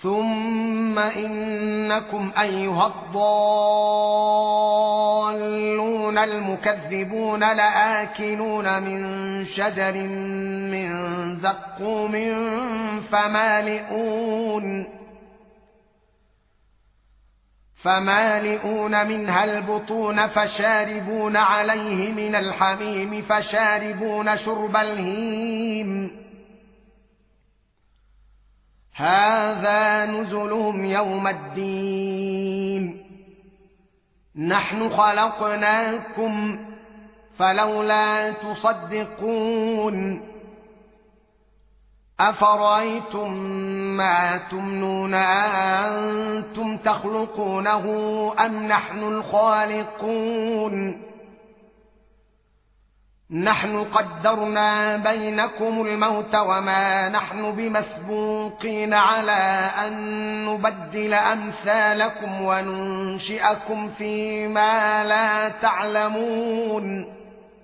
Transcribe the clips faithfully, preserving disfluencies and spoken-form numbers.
ثم إنكم أيها الضالون المكذبون لآكلون من شجر من زقوم فمالئون فمالئون منها البطون فشاربون عليه من الحميم فشاربون شرب الهيم هذا نزلهم يوم الدين نحن خلقناكم فلولا تصدقون أفرأيتم ما تمنون أنتم تخلقونه أم نحن الخالقون نحن قدرنا بينكم الموت وما نحن بمسبوقين على أن نبدل أمثالكم وننشئكم فيما لا تعلمون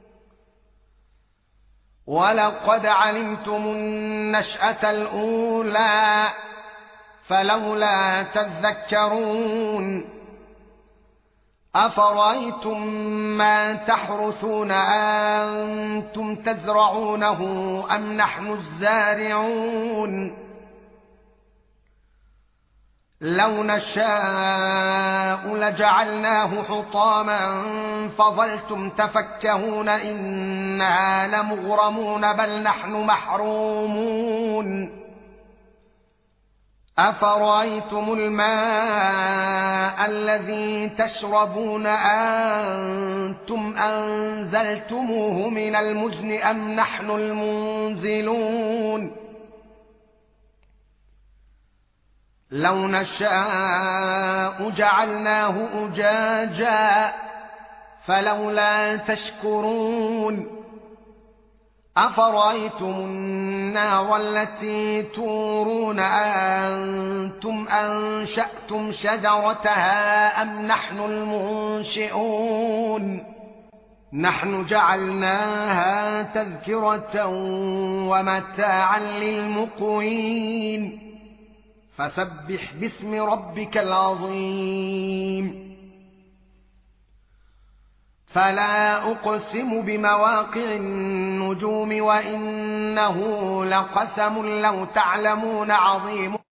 ولقد علمتم النشأة الأولى فلولا تذكرون أفرأيتم ما تحرثون أنتم تزرعونه أم نحن الزارعون لو نشاء لجعلناه حطاما فظلتم تفكهون إنا لمغرمون بل نحن محرومون أفرأيتم الماء الذي تشربون أنتم أنزلتموه من المزن أم نحن المنزلون لو نشاء جعلناه أجاجا فلولا تشكرون أفرأيتم النار التي تورون أنتم أنشأتم شجرتها أم نحن المنشئون نحن جعلناها تذكرة ومتاعا للمقوين فسبح باسم ربك العظيم فلا أقسم بمواقع النجوم وإنه لقسم لو تعلمون عظيم